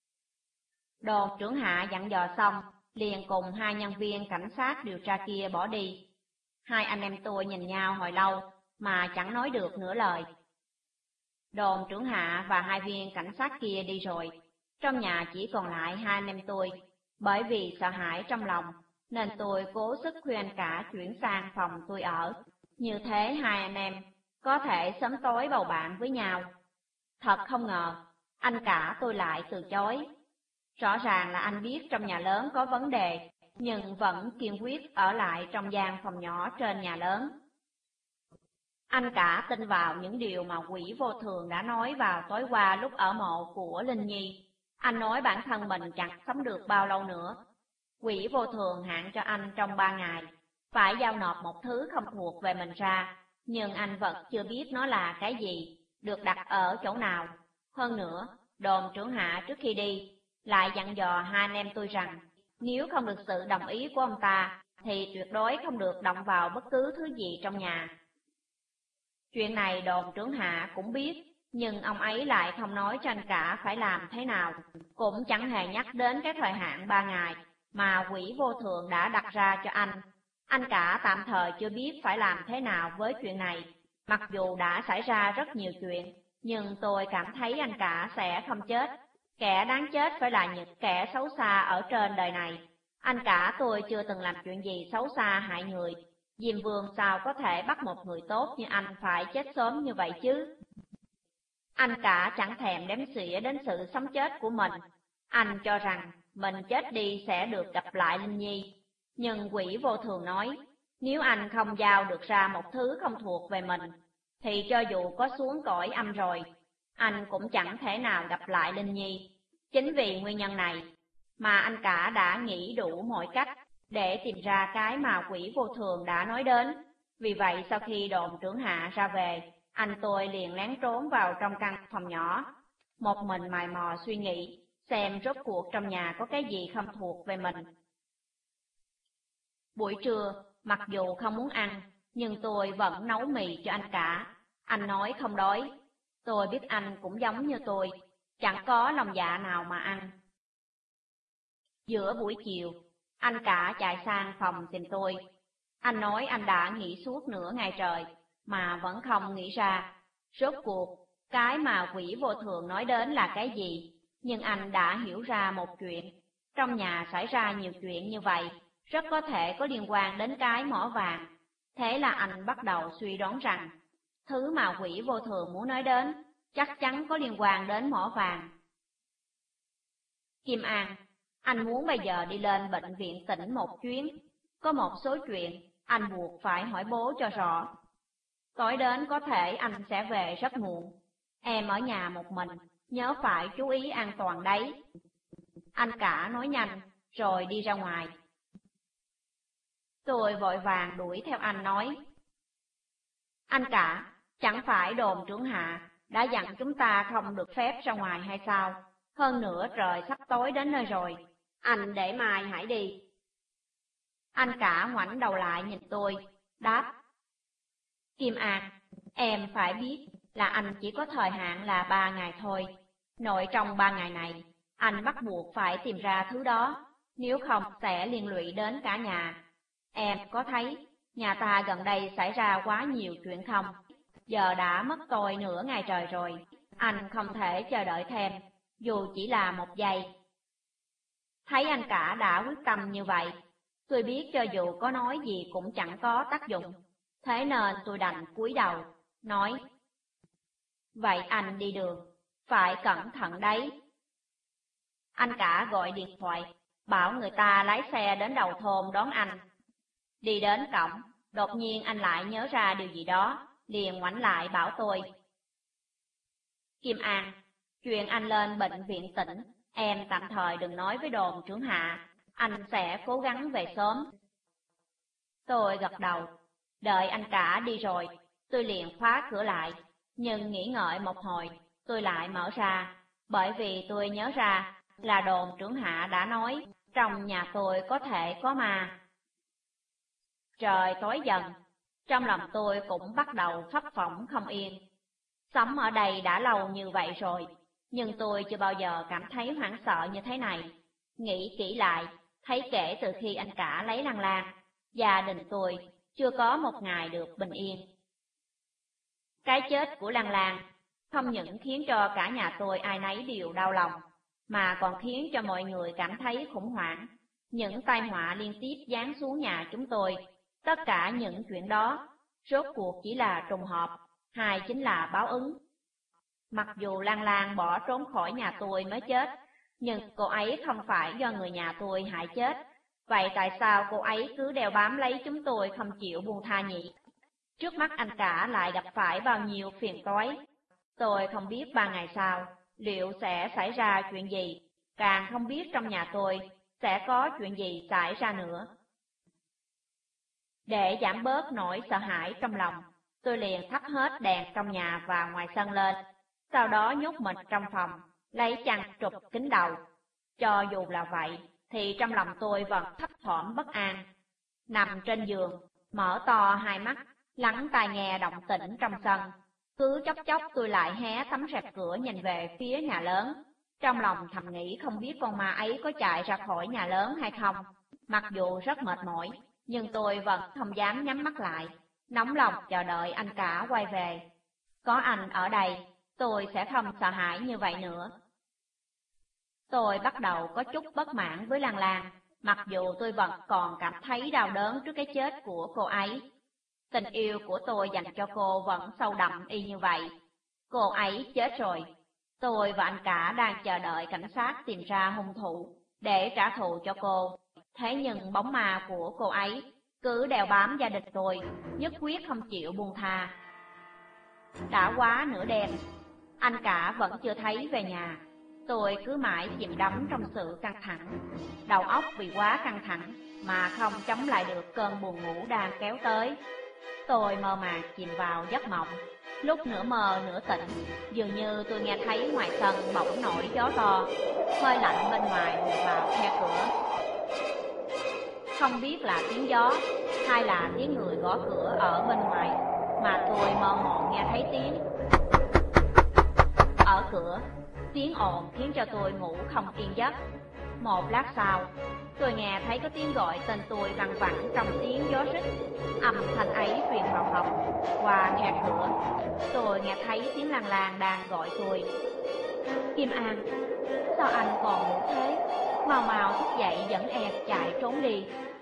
Đồn trưởng hạ dặn dò xong, liền cùng hai nhân viên cảnh sát điều tra kia bỏ đi. Hai anh em tôi nhìn nhau hồi lâu, mà chẳng nói được nửa lời. Đồn trưởng hạ và hai viên cảnh sát kia đi rồi, Trong nhà chỉ còn lại hai anh em tôi, bởi vì sợ hãi trong lòng, nên tôi cố sức khuyên anh cả chuyển sang phòng tôi ở. Như thế hai anh em có thể sớm tối bầu bạn với nhau. Thật không ngờ, anh cả tôi lại từ chối. Rõ ràng là anh biết trong nhà lớn có vấn đề, nhưng vẫn kiên quyết ở lại trong gian phòng nhỏ trên nhà lớn. Anh cả tin vào những điều mà quỷ vô thường đã nói vào tối qua lúc ở mộ của Linh Nhi. Anh nói bản thân mình chẳng sống được bao lâu nữa. Quỷ vô thường hạn cho anh trong 3 ngày, phải giao nộp một thứ không thuộc về mình ra, nhưng anh vẫn chưa biết nó là cái gì, được đặt ở chỗ nào. Hơn nữa, đồn trưởng hạ trước khi đi, lại dặn dò hai anh em tôi rằng, nếu không được sự đồng ý của ông ta, thì tuyệt đối không được động vào bất cứ thứ gì trong nhà. Chuyện này đồn trưởng hạ cũng biết, nhưng ông ấy lại không nói cho anh cả phải làm thế nào, cũng chẳng hề nhắc đến cái thời hạn 3 ngày mà quỷ vô thường đã đặt ra cho anh. Anh cả tạm thời chưa biết phải làm thế nào với chuyện này, mặc dù đã xảy ra rất nhiều chuyện, nhưng tôi cảm thấy anh cả sẽ không chết. Kẻ đáng chết phải là những kẻ xấu xa ở trên đời này. Anh cả tôi chưa từng làm chuyện gì xấu xa hại người. Diêm Vương sao có thể bắt một người tốt như anh phải chết sớm như vậy chứ? Anh cả chẳng thèm đếm xỉa đến sự sống chết của mình. Anh cho rằng mình chết đi sẽ được gặp lại Linh Nhi. Nhưng quỷ vô thường nói, nếu anh không giao được ra một thứ không thuộc về mình, thì cho dù có xuống cõi âm rồi, anh cũng chẳng thể nào gặp lại Linh Nhi. Chính vì nguyên nhân này mà anh cả đã nghĩ đủ mọi cách để tìm ra cái mà quỷ vô thường đã nói đến. Vì vậy sau khi đồn trưởng hạ ra về, anh tôi liền lén trốn vào trong căn phòng nhỏ, một mình mày mò suy nghĩ, xem rốt cuộc trong nhà có cái gì không thuộc về mình. Buổi trưa, mặc dù không muốn ăn, nhưng tôi vẫn nấu mì cho anh cả. Anh nói không đói. Tôi biết anh cũng giống như tôi, chẳng có lòng dạ nào mà ăn. Giữa buổi chiều, anh cả chạy sang phòng tìm tôi. Anh nói anh đã nghĩ suốt nửa ngày trời, mà vẫn không nghĩ ra. Rốt cuộc, cái mà quỷ vô thường nói đến là cái gì? Nhưng anh đã hiểu ra một chuyện. Trong nhà xảy ra nhiều chuyện như vậy, rất có thể có liên quan đến cái mỏ vàng. Thế là anh bắt đầu suy đoán rằng, thứ mà quỷ vô thường muốn nói đến, chắc chắn có liên quan đến mỏ vàng. Kim An, anh muốn bây giờ đi lên bệnh viện tỉnh một chuyến. Có một số chuyện anh buộc phải hỏi bố cho rõ. Tối đến có thể anh sẽ về rất muộn. Em ở nhà một mình, nhớ phải chú ý an toàn đấy. Anh cả nói nhanh, rồi đi ra ngoài. Tôi vội vàng đuổi theo anh nói. Anh cả, chẳng phải đồn trưởng hạ đã dặn chúng ta không được phép ra ngoài hay sao? Hơn nữa trời sắp tối đến nơi rồi, anh để mai hãy đi. Anh cả ngoảnh đầu lại nhìn tôi, đáp. Kim An, em phải biết là anh chỉ có thời hạn là 3 ngày thôi. Nội trong 3 ngày này, anh bắt buộc phải tìm ra thứ đó, nếu không sẽ liên lụy đến cả nhà. Em có thấy, nhà ta gần đây xảy ra quá nhiều chuyện không? Giờ đã mất tôi nửa ngày trời rồi, anh không thể chờ đợi thêm, dù chỉ là một giây. Thấy anh cả đã quyết tâm như vậy, tôi biết cho dù có nói gì cũng chẳng có tác dụng. Thế nên tôi đành cúi đầu, nói. Vậy anh đi đường, phải cẩn thận đấy. Anh cả gọi điện thoại, bảo người ta lái xe đến đầu thôn đón anh. Đi đến cổng, đột nhiên anh lại nhớ ra điều gì đó, liền ngoảnh lại bảo tôi. Kim An, chuyện anh lên bệnh viện tỉnh, em tạm thời đừng nói với đồn trưởng hạ, anh sẽ cố gắng về sớm. Tôi gật đầu, đợi anh cả đi rồi, tôi liền khóa cửa lại, nhưng nghĩ ngợi một hồi, tôi lại mở ra, bởi vì tôi nhớ ra là đồn trưởng hạ đã nói trong nhà tôi có thể có ma. Trời tối dần, trong lòng tôi cũng bắt đầu phập phồng không yên. Sống ở đây đã lâu như vậy rồi, nhưng tôi chưa bao giờ cảm thấy hoảng sợ như thế này. Nghĩ kỹ lại, thấy kể từ khi anh cả lấy Lan Lan, gia đình tôi chưa có một ngày được bình yên. Cái chết của Lan Lan không những khiến cho cả nhà tôi ai nấy đều đau lòng, mà còn khiến cho mọi người cảm thấy khủng hoảng. Những tai họa liên tiếp giáng xuống nhà chúng tôi, tất cả những chuyện đó, rốt cuộc chỉ là trùng hợp, hay chính là báo ứng. Mặc dù Lan Lan bỏ trốn khỏi nhà tôi mới chết, nhưng cô ấy không phải do người nhà tôi hại chết. Vậy tại sao cô ấy cứ đeo bám lấy chúng tôi không chịu buông tha nhỉ? Trước mắt anh cả lại gặp phải bao nhiêu phiền toái. Tôi không biết 3 ngày sau, liệu sẽ xảy ra chuyện gì, càng không biết trong nhà tôi sẽ có chuyện gì xảy ra nữa. Để giảm bớt nỗi sợ hãi trong lòng, tôi liền thắp hết đèn trong nhà và ngoài sân lên, sau đó nhốt mình trong phòng, lấy chăn trùm kín đầu. Cho dù là vậy, thì trong lòng tôi vẫn thấp thỏm bất an. Nằm trên giường, mở to hai mắt, lắng tai nghe động tĩnh trong sân. Cứ chốc chốc tôi lại hé tấm rèm cửa nhìn về phía nhà lớn. Trong lòng thầm nghĩ không biết con ma ấy có chạy ra khỏi nhà lớn hay không. Mặc dù rất mệt mỏi, nhưng tôi vẫn không dám nhắm mắt lại, nóng lòng chờ đợi anh cả quay về. Có anh ở đây, tôi sẽ không sợ hãi như vậy nữa. Tôi bắt đầu có chút bất mãn với Lan Lan, mặc dù tôi vẫn còn cảm thấy đau đớn trước cái chết của cô ấy. Tình yêu của tôi dành cho cô vẫn sâu đậm y như vậy. Cô ấy chết rồi. Tôi và anh cả đang chờ đợi cảnh sát tìm ra hung thủ để trả thù cho cô. Thế nhưng bóng ma của cô ấy cứ đeo bám gia đình tôi, nhất quyết không chịu buông tha. Đã quá nửa đêm, anh cả vẫn chưa thấy về nhà. Tôi cứ mãi chìm đắm trong sự căng thẳng. Đầu óc vì quá căng thẳng mà không chống lại được cơn buồn ngủ đang kéo tới. Tôi mơ màng chìm vào giấc mộng. Lúc nửa mơ nửa tỉnh, dường như tôi nghe thấy ngoài sân bỗng nổi gió to, hơi lạnh bên ngoài hùa vào khe cửa. Không biết là tiếng gió hay là tiếng người gõ cửa ở bên ngoài, mà tôi mơ hồ nghe thấy tiếng. Ở cửa, tiếng ồn khiến cho tôi ngủ không yên giấc. Một lát sau, tôi nghe thấy có tiếng gọi tên tôi văng vẳng trong tiếng gió rít. Âm thanh ấy truyền vào phòng. Qua khe cửa, tôi nghe thấy tiếng Lan Lan đang gọi tôi. Kim An, sao anh còn ngủ thế? Mau mau thức dậy dẫn em chạy trốn đi.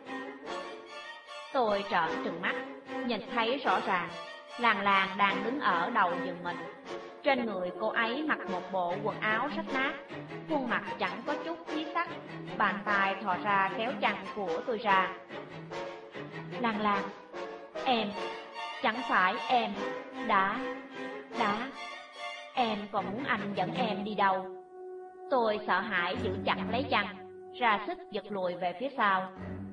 Tôi trợn trừng mắt, nhìn thấy rõ ràng Lan Lan đang đứng ở đầu giường mình. Trên người cô ấy mặc một bộ quần áo rách nát, khuôn mặt chẳng có chút khí sắc, bàn tay thò ra kéo chăn của tôi ra. Lan Lan, em, chẳng phải em, đã, em còn muốn anh dẫn em đi đâu? Tôi sợ hãi giữ chặt lấy chăn, ra sức giật lùi về phía sau.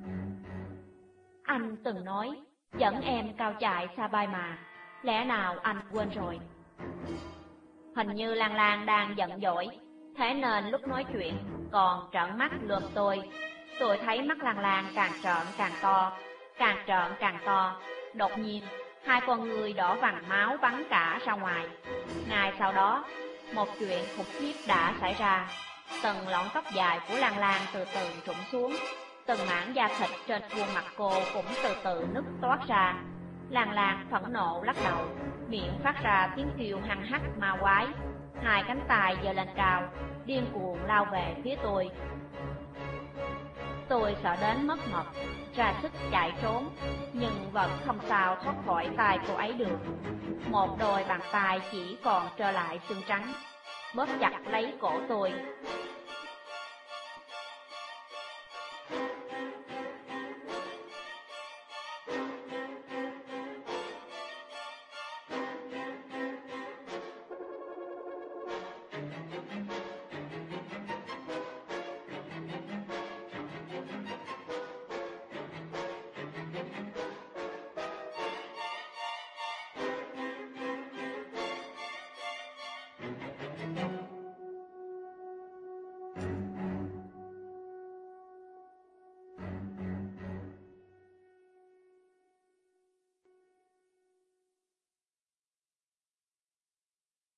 Anh từng nói, dẫn em cao chạy xa bay mà, lẽ nào anh quên rồi? Hình như Lan Lan đang giận dỗi, thế nên lúc nói chuyện còn trợn mắt lườm tôi. Tôi thấy mắt Lan Lan càng trợn càng to, càng trợn càng to. Đột nhiên, hai con người đỏ vằn máu bắn cả ra ngoài. Ngay sau đó, một chuyện khủng khiếp đã xảy ra. Từng lọn tóc dài của Lan Lan từ từ rụng xuống, từng mảng da thịt trên khuôn mặt cô cũng từ từ nứt toát ra. Lan Lan phẫn nộ lắc đầu, miệng phát ra tiếng kêu hăng hắc ma quái. Hai cánh tay giơ lên cao, điên cuồng lao về phía tôi. Tôi sợ đến mất mật, ra sức chạy trốn, nhưng vẫn không sao thoát khỏi tay cô ấy được. Một đôi bàn tay chỉ còn trơ lại xương trắng, bóp chặt lấy cổ tôi,